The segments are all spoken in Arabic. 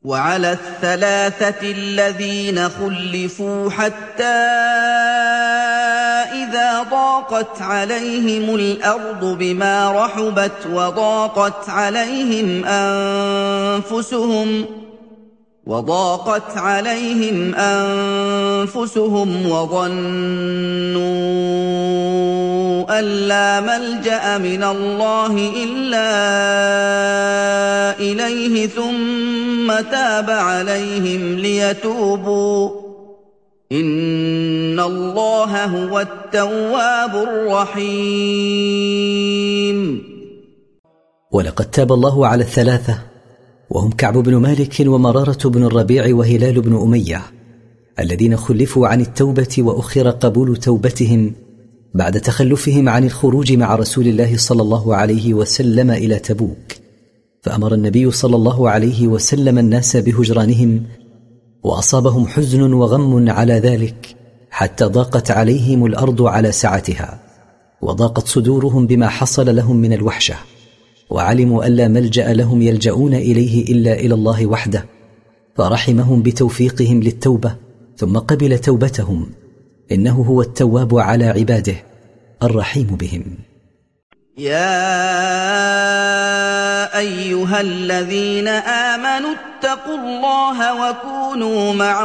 وعلى الثلاثة الذين خلفوا حتى إذا ضاقت عليهم الأرض بما رحبت وضاقت عليهم أنفسهم وظنوا أن لا ملجأ من الله إلا إليه ثم تاب عليهم ليتوبوا إن الله هو التواب الرحيم. ولقد تاب الله على الثلاثة وهم كعب بن مالك ومرارة بن الربيع وهلال بن أمية الذين خلفوا عن التوبة وأخر قبول توبتهم بعد تخلفهم عن الخروج مع رسول الله صلى الله عليه وسلم إلى تبوك، فأمر النبي صلى الله عليه وسلم الناس بهجرانهم، وأصابهم حزن وغم على ذلك حتى ضاقت عليهم الأرض على سعتها، وضاقت صدورهم بما حصل لهم من الوحشة، وعلموا أن لا ملجأ لهم يلجؤون إليه إلا إلى الله وحده، فرحمهم بتوفيقهم للتوبة ثم قبل توبتهم، إنه هو التواب على عباده الرحيم بهم. يا أيها الذين آمنوا اتقوا الله وكونوا مع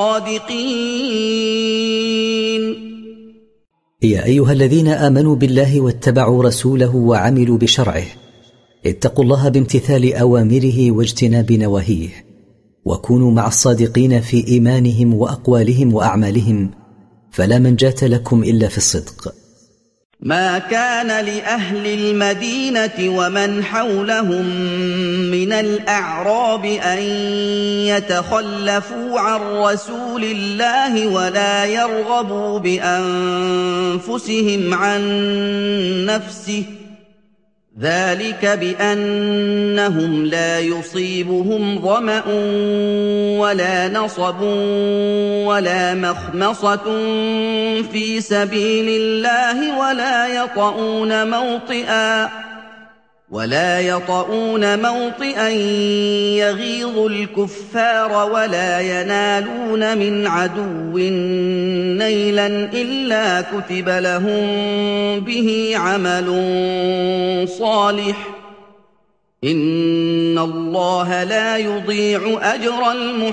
الصادقين. يا أيها الذين آمنوا بالله واتبعوا رسوله وعملوا بشرعه، اتقوا الله بامتثال أوامره واجتناب نواهيه، وكونوا مع الصادقين في إيمانهم وأقوالهم وأعمالهم، فلا منجاة لكم إلا في الصدق. ما كان لأهل المدينة ومن حولهم من الأعراب أن يتخلفوا عن رسول الله ولا يرغبوا بأنفسهم عن نفسه، ذلك بأنهم لا يصيبهم ظمأ ولا نصب ولا مخمصة في سبيل الله ولا يطؤون موطئا يغيظ الكفار ولا ينالون من عدو نيلا إلا كتب لهم به عمل صالح إن الله لا يضيع أجر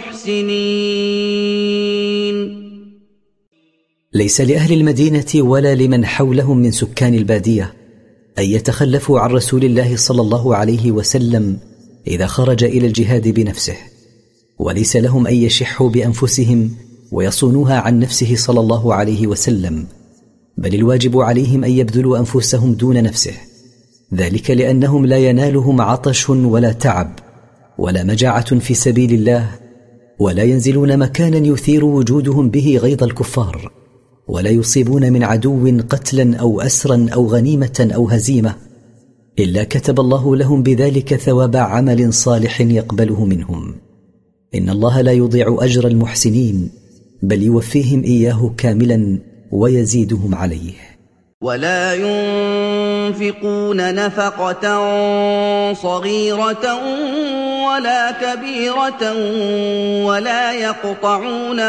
المحسنين. ليس لأهل المدينة ولا لمن حولهم من سكان البادية أن يتخلفوا عن رسول الله صلى الله عليه وسلم إذا خرج إلى الجهاد بنفسه، وليس لهم أن يشحوا بأنفسهم ويصونوها عن نفسه صلى الله عليه وسلم، بل الواجب عليهم أن يبذلوا أنفسهم دون نفسه، ذلك لأنهم لا ينالهم عطش ولا تعب ولا مجاعة في سبيل الله، ولا ينزلون مكانا يثير وجودهم به غيظ الكفار، ولا يصيبون من عدو قتلا أو أسرا أو غنيمة أو هزيمة، إلا كتب الله لهم بذلك ثواب عمل صالح يقبله منهم. إن الله لا يضيع أجر المحسنين، بل يوفيهم إياه كاملا ويزيدهم عليه. ولا ينفقون نفقة صغيرة ولا كبيرة ولا يقطعون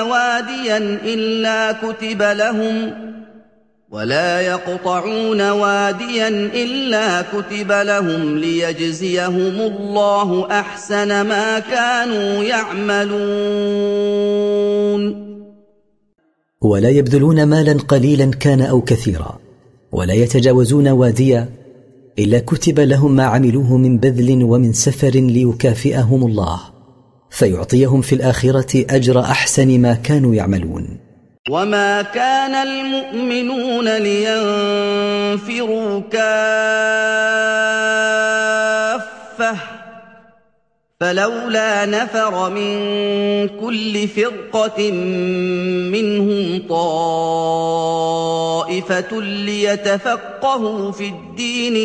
واديا إلا كتب لهم ليجزيهم الله أحسن ما كانوا يعملون. ولا يبذلون مالا قليلا كان أو كثيرا، ولا يتجاوزون واديا إلا كتب لهم ما عملوه من بذل ومن سفر ليكافئهم الله، فيعطيهم في الآخرة أجر أحسن ما كانوا يعملون. وما كان المؤمنون لينفروا كافة، فلولا نفر من كل فرقة منهم طائفة ليتفقهوا في الدين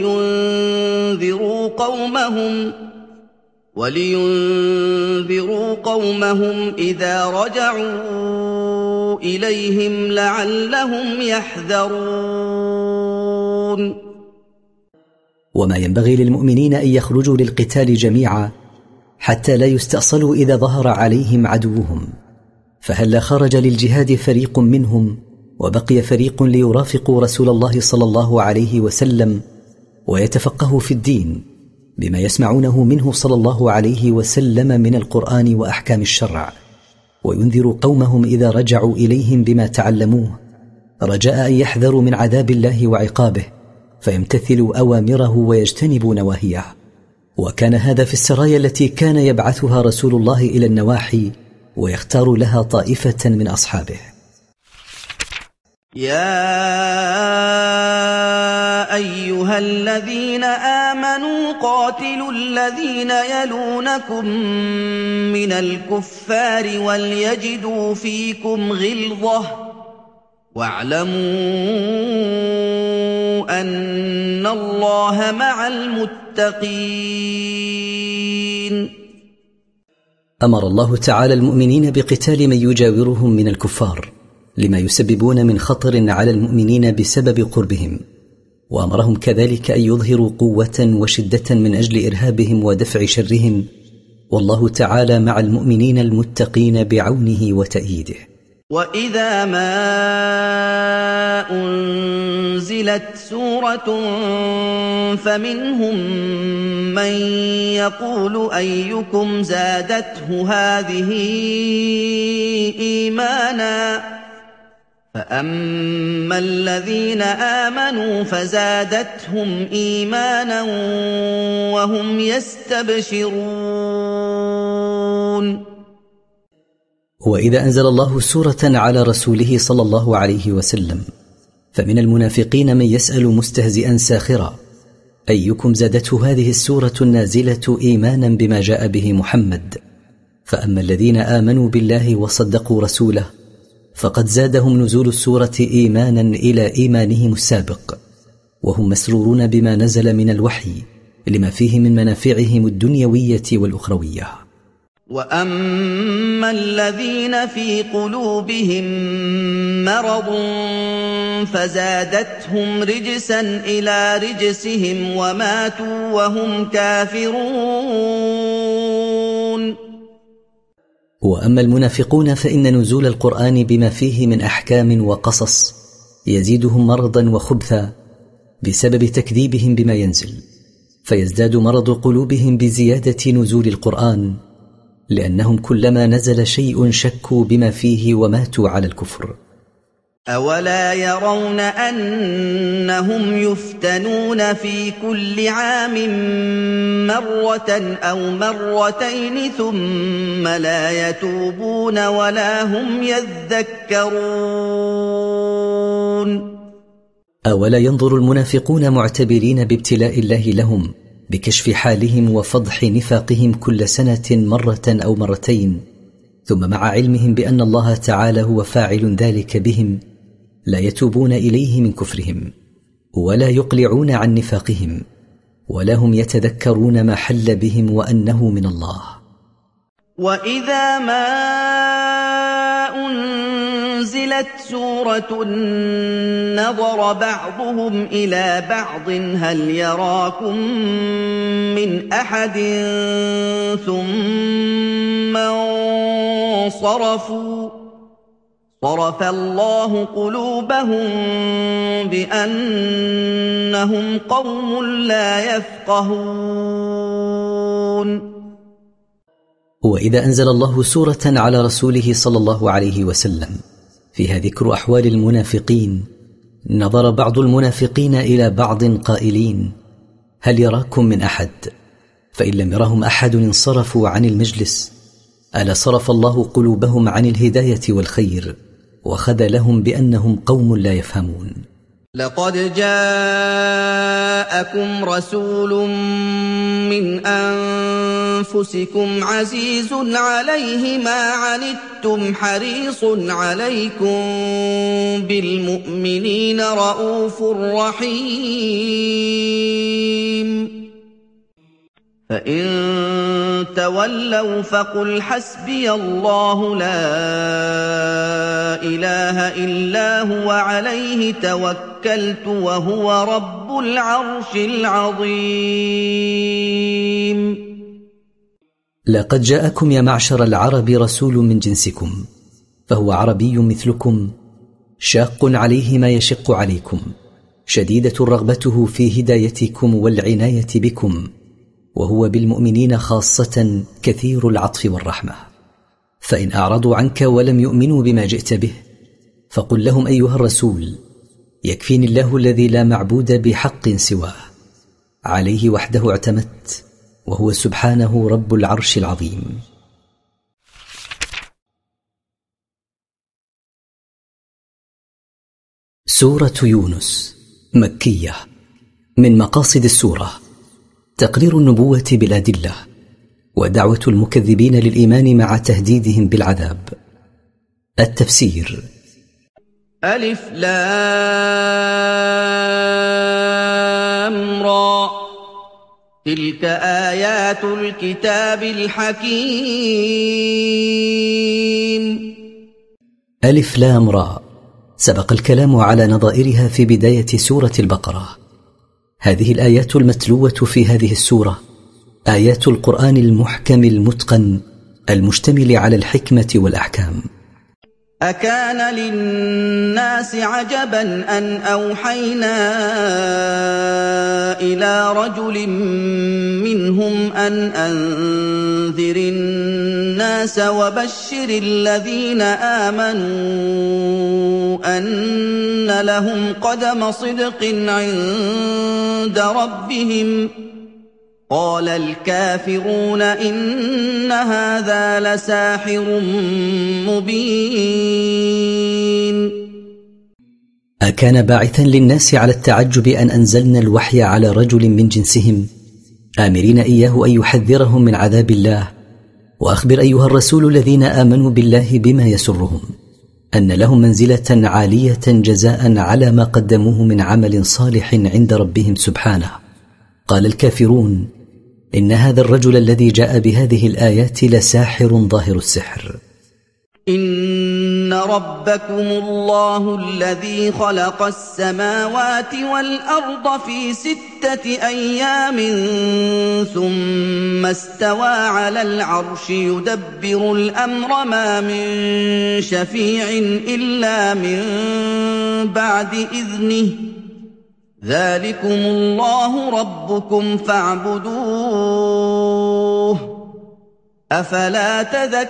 ولينذروا قومهم إذا رجعوا إليهم لعلهم يحذرون. وما ينبغي للمؤمنين أن يخرجوا للقتال جميعا حتى لا يستأصلوا إذا ظهر عليهم عدوهم. فهلا خرج للجهاد فريق منهم وبقي فريق ليرافقوا رسول الله صلى الله عليه وسلم ويتفقهوا في الدين بما يسمعونه منه صلى الله عليه وسلم من القرآن وأحكام الشرع، وينذروا قومهم إذا رجعوا إليهم بما تعلموه، رجاء أن يحذروا من عذاب الله وعقابه فيمتثلوا أوامره ويجتنبوا نواهيه. وكان هذا في السرايا التي كان يبعثها رسول الله إلى النواحي ويختار لها طائفة من أصحابه. يا أيها الذين آمنوا قاتلوا الذين يلونكم من الكفار وليجدوا فيكم غلظة واعلموا أن الله مع المتقين. أمر الله تعالى المؤمنين بقتال من يجاورهم من الكفار لما يسببون من خطر على المؤمنين بسبب قربهم، وأمرهم كذلك أن يظهروا قوة وشدة من أجل إرهابهم ودفع شرهم، والله تعالى مع المؤمنين المتقين بعونه وتأييده. وإذا ما أنزلت سورة فمنهم من يقول أيكم زادته هذه إيمانا فأما الذين آمنوا فزادتهم إيمانا وهم يستبشرون. وإذا أنزل الله سورة على رسوله صلى الله عليه وسلم فمن المنافقين من يسأل مستهزئا ساخرا أيكم زادته هذه السورة النازلة إيمانا بما جاء به محمد، فأما الذين آمنوا بالله وصدقوا رسوله فقد زادهم نزول السورة إيمانا إلى إيمانهم السابق، وهم مسرورون بما نزل من الوحي لما فيه من منافعهم الدنيوية والأخروية. وأما الذين في قلوبهم مرض فزادتهم رجسا إلى رجسهم وماتوا وهم كافرون. وأما المنافقون فإن نزول القرآن بما فيه من أحكام وقصص يزيدهم مرضا وخبثا بسبب تكذيبهم بما ينزل، فيزداد مرض قلوبهم بزيادة نزول القرآن، لأنهم كلما نزل شيء شكوا بما فيه وماتوا على الكفر. أولا يرون أنهم يفتنون في كل عام مرة أو مرتين ثم لا يتوبون ولا هم يذكرون. أولا ينظر المنافقون معتبرين بابتلاء الله لهم بكشف حالهم وفضح نفاقهم كل سنة مرة أو مرتين، ثم مع علمهم بأن الله تعالى هو فاعل ذلك بهم لا يتوبون إليه من كفرهم ولا يقلعون عن نفاقهم ولا هم يتذكرون ما حل بهم وأنه من الله. وإذا ما أنزلت سورة نظر بعضهم إلى بعض هل يراكم من أحد ثم انصرفوا صرف الله قلوبهم بأنهم قوم لا يفقهون. وإذا أنزل الله سورة على رسوله صلى الله عليه وسلم فيها ذكر أحوال المنافقين نظر بعض المنافقين إلى بعض قائلين هل يراكم من أحد؟ فإن لم يرهم أحد انصرفوا عن المجلس. ألا صرف الله قلوبهم عن الهداية والخير وخذلهم بأنهم قوم لا يفهمون. لقد جاءكم رسول من أنفسكم عزيز عليه ما عنتم حريص عليكم بالمؤمنين رءوف رحيم. فإن تولوا فقل حسبي الله لا إله إلا هو عليه توكلت وهو رب العرش العظيم. لقد جاءكم يا معشر العرب رسول من جنسكم، فهو عربي مثلكم، شاق عليه ما يشق عليكم، شديدة رغبته في هدايتكم والعناية بكم، وهو بالمؤمنين خاصة كثير العطف والرحمة. فإن أعرضوا عنك ولم يؤمنوا بما جئت به فقل لهم أيها الرسول: يكفيني الله الذي لا معبود بحق سواه، عليه وحده اعتمدت، وهو سبحانه رب العرش العظيم. سورة يونس مكية. من مقاصد السورة تقرير النبوة بالأدلة، ودعوة المكذبين للإيمان مع تهديدهم بالعذاب. التفسير: ألف لام را، تلك آيات الكتاب الحكيم. ألف لام را، سبق الكلام على نظائرها في بداية سورة البقرة. هذه الآيات المتلوة في هذه السورة آيات القرآن المحكم المتقن المشتمل على الحكمة والأحكام. أكان للناس عجبا أن أوحينا إلى رجل منهم أن أنذر الناس وبشر الذين آمنوا أن لهم قدم صدق عند ربهم. قال الكافرون إن هذا لساحر مبين. أكان باعثا للناس على التعجب أن أنزلنا الوحي على رجل من جنسهم آمرين إياه أن يحذرهم من عذاب الله. وأخبر أيها الرسول الذين آمنوا بالله بما يسرهم أن لهم منزلة عالية جزاء على ما قدموه من عمل صالح عند ربهم سبحانه. قال الكافرون: إن هذا الرجل الذي جاء بهذه الآيات لساحر ظاهر السحر. إن ربكم الله الذي خلق السماوات والأرض في 6 أيام ثم استوى على العرش يدبر الأمر ما من شفيع إلا من بعد إذنه ذلكم الله ربكم فاعبدوه أفلا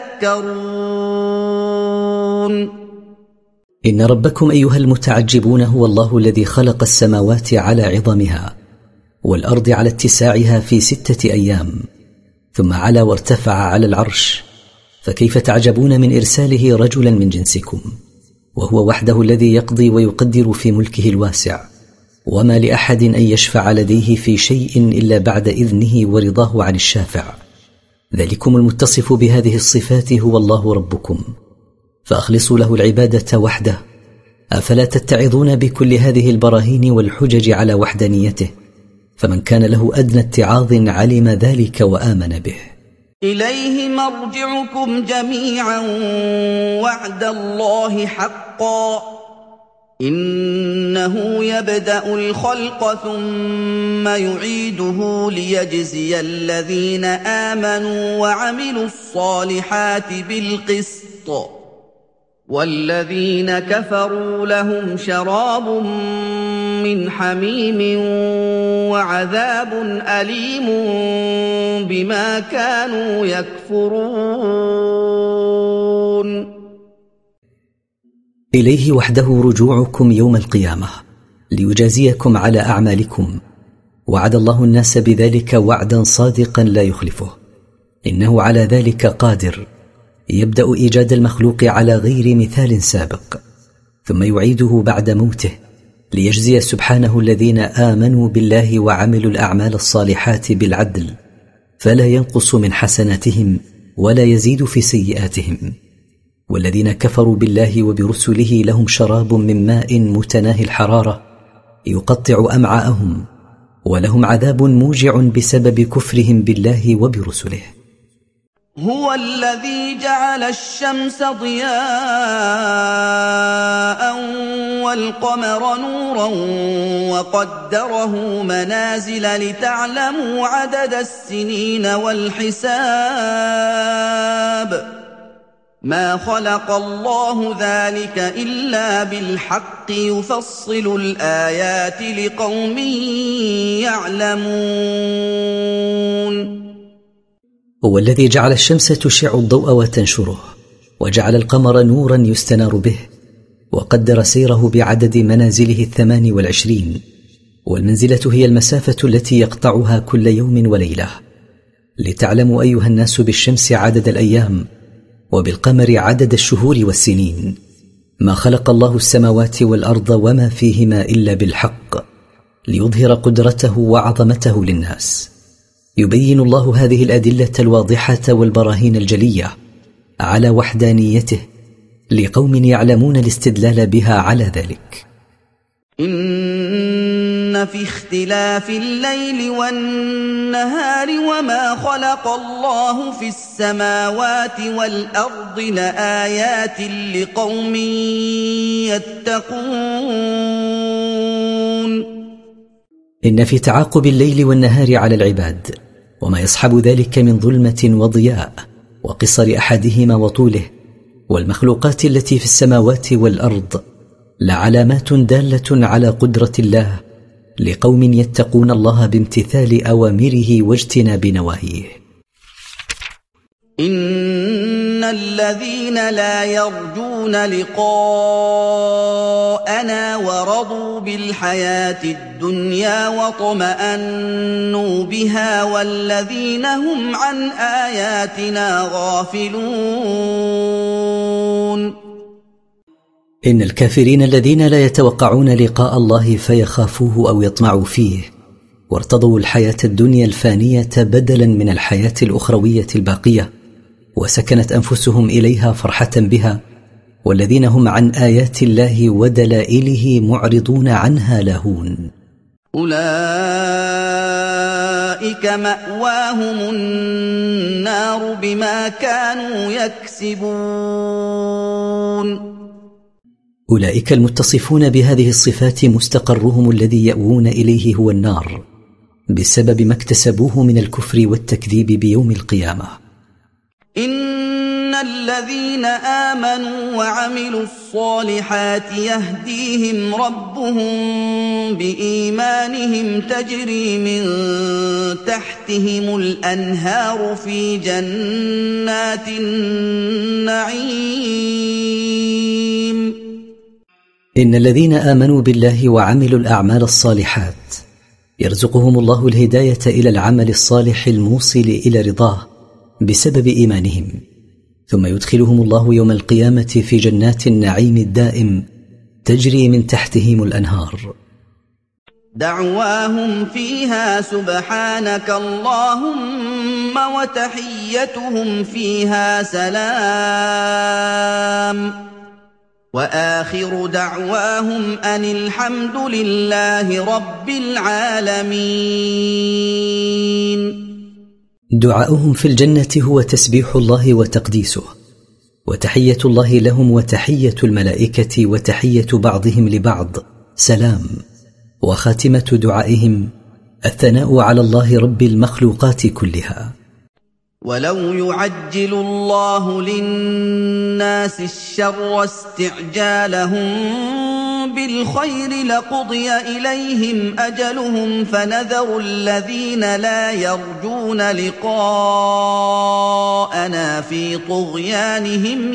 تذكرون. إن ربكم أيها المتعجبون هو الله الذي خلق السماوات على عظمها والأرض على اتساعها في 6 أيام ثم علا وارتفع على العرش، فكيف تعجبون من إرساله رجلا من جنسكم؟ وهو وحده الذي يقضي ويقدر في ملكه الواسع، وما لأحد أن يشفع لديه في شيء إلا بعد إذنه ورضاه عن الشافع. ذلكم المتصف بهذه الصفات هو الله ربكم، فأخلصوا له العبادة وحده. أفلا تتعظون بكل هذه البراهين والحجج على وحدانيته؟ فمن كان له أدنى اتعاظ علم ذلك وآمن به. إليه مرجعكم جميعا وعد الله حقا إنه يبدأ الخلق ثم يعيده ليجزي الذين آمنوا وعملوا الصالحات بالقسط والذين كفروا لهم شراب من حميم وعذاب أليم بما كانوا يكفرون. إليه وحده رجوعكم يوم القيامة ليجازيكم على أعمالكم، وعد الله الناس بذلك وعدا صادقا لا يخلفه، إنه على ذلك قادر. يبدأ إيجاد المخلوق على غير مثال سابق ثم يعيده بعد موته ليجزي سبحانه الذين آمنوا بالله وعملوا الأعمال الصالحات بالعدل، فلا ينقص من حسناتهم ولا يزيد في سيئاتهم. والذين كفروا بالله وبرسله لهم شراب من ماء متناهي الحرارة يقطع أمعاءهم، ولهم عذاب موجع بسبب كفرهم بالله وبرسله. هو الذي جعل الشمس ضياء والقمر نورا وقدره منازل لتعلموا عدد السنين والحساب ما خلق الله ذلك إلا بالحق يفصل الآيات لقوم يعلمون. هو الذي جعل الشمس تشع الضوء وتنشره، وجعل القمر نورا يستنار به، وقدر سيره بعدد منازله 28، والمنزلة هي المسافة التي يقطعها كل يوم وليلة، لتعلموا أيها الناس بالشمس عدد الأيام، وبالقمر عدد الشهور والسنين. ما خلق الله السماوات والأرض وما فيهما إلا بالحق، ليظهر قدرته وعظمته للناس. يبين الله هذه الأدلة الواضحة والبراهين الجلية على وحدانيته لقوم يعلمون الاستدلال بها على ذلك. إن في اختلاف الليل والنهار وما خلق الله في السماوات والأرض لآيات لقوم يتقون. إن في تعاقب الليل والنهار على العباد وما يصحب ذلك من ظلمة وضياء وقصر أحدهما وطوله والمخلوقات التي في السماوات والأرض لعلامات دالة على قدرة الله لقوم يتقون الله بامتثال أوامره واجتناب نواهيه. إن الذين لا يرجون لقاءنا ورضوا بالحياة الدنيا واطمأنوا بها والذين هم عن آياتنا غافلون. إن الكافرين الذين لا يتوقعون لقاء الله فيخافوه أو يطمعوا فيه وارتضوا الحياة الدنيا الفانية بدلا من الحياة الأخروية الباقية وسكنت أنفسهم إليها فرحة بها، والذين هم عن آيات الله ودلائله معرضون عنها لاهون، أولئك مأواهم النار بما كانوا يكسبون. أولئك المتصفون بهذه الصفات مستقرهم الذي يأوون إليه هو النار بسبب ما اكتسبوه من الكفر والتكذيب بيوم القيامة. إن الذين آمنوا وعملوا الصالحات يهديهم ربهم بإيمانهم تجري من تحتهم الأنهار في جنات النعيم. إن الذين آمنوا بالله وعملوا الأعمال الصالحات يرزقهم الله الهداية إلى العمل الصالح الموصل إلى رضاه بسبب إيمانهم، ثم يدخلهم الله يوم القيامة في جنات النعيم الدائم تجري من تحتهم الأنهار. دعواهم فيها سبحانك اللهم وتحيتهم فيها سلام وآخر دعواهم أن الحمد لله رب العالمين. دعاؤهم في الجنة هو تسبيح الله وتقديسه، وتحية الله لهم وتحية الملائكة وتحية بعضهم لبعض سلام، وخاتمة دعائهم الثناء على الله رب المخلوقات كلها. ولو يعجل الله للناس الشر استعجالهم بالخير لقضي إليهم أجلهم فنذر الذين لا يرجون لقاءنا في طغيانهم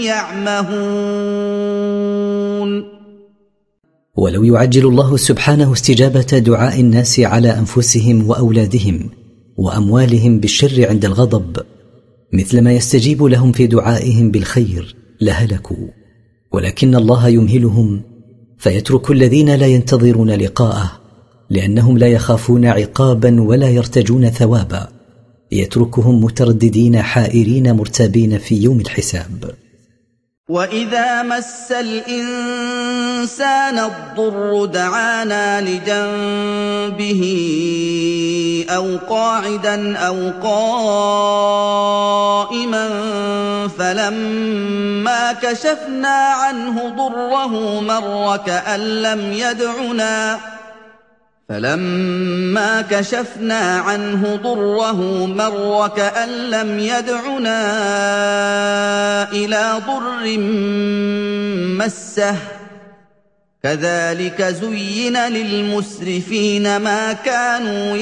يعمهون. ولو يعجل الله سبحانه استجابة دعاء الناس على أنفسهم وأولادهم وأموالهم بالشر عند الغضب مثل ما يستجيب لهم في دعائهم بالخير لهلكوا، ولكن الله يمهلهم فيترك الذين لا ينتظرون لقاءه لأنهم لا يخافون عقابا ولا يرتجون ثوابا، يتركهم مترددين حائرين مرتابين في يوم الحساب. وإذا مس الإنسان الضر دعانا لجنبه أو قاعدا أو قائما فلما كشفنا عنه ضره مر كأن لم يدعنا إلى ضر مسه كذلك زين للمسرفين ما كانوا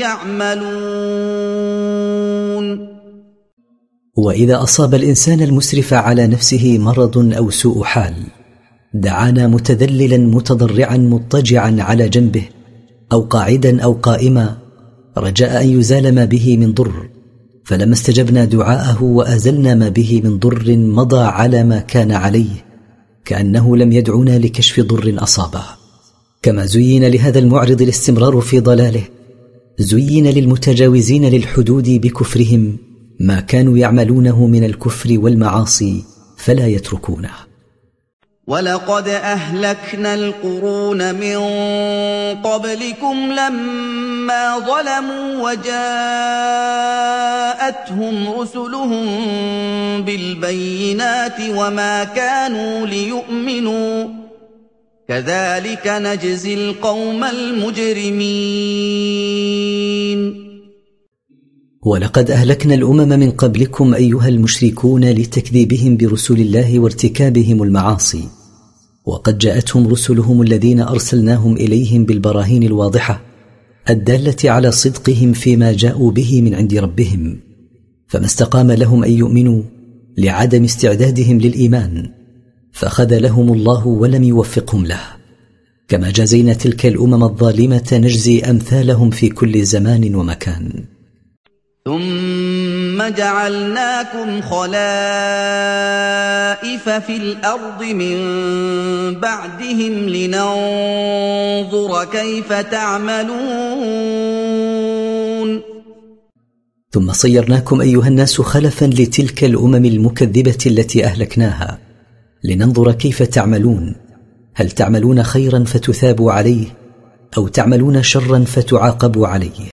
يعملون. وإذا أصاب الإنسان المسرف على نفسه مرض أو سوء حال دعانا متذللا متضرعا مضطجعا على جنبه أو قاعدا أو قائما رجاء أن يزال ما به من ضر، فلما استجبنا دعاءه وأزلنا ما به من ضر مضى على ما كان عليه كأنه لم يدعنا لكشف ضر أصابه. كما زين لهذا المعرض الاستمرار في ضلاله زين للمتجاوزين للحدود بكفرهم ما كانوا يعملونه من الكفر والمعاصي فلا يتركونه. ولقد أهلكنا القرون من قبلكم لما ظلموا وجاءتهم رسلهم بالبينات وما كانوا ليؤمنوا كذلك نجزي القوم المجرمين. ولقد أهلكنا الأمم من قبلكم أيها المشركون لتكذيبهم برسل الله وارتكابهم المعاصي، وقد جاءتهم رسلهم الذين أرسلناهم إليهم بالبراهين الواضحة الدالة على صدقهم فيما جاءوا به من عند ربهم، فما استقام لهم أن يؤمنوا لعدم استعدادهم للإيمان فخذلهم الله ولم يوفقهم له. كما جازينا تلك الأمم الظالمة نجزي أمثالهم في كل زمان ومكان. ثم جعلناكم خلائف في الأرض من بعدهم لننظر كيف تعملون. ثم صيرناكم أيها الناس خلفا لتلك الأمم المكذبة التي أهلكناها لننظر كيف تعملون، هل تعملون خيرا فتثابوا عليه أو تعملون شرا فتعاقبوا عليه.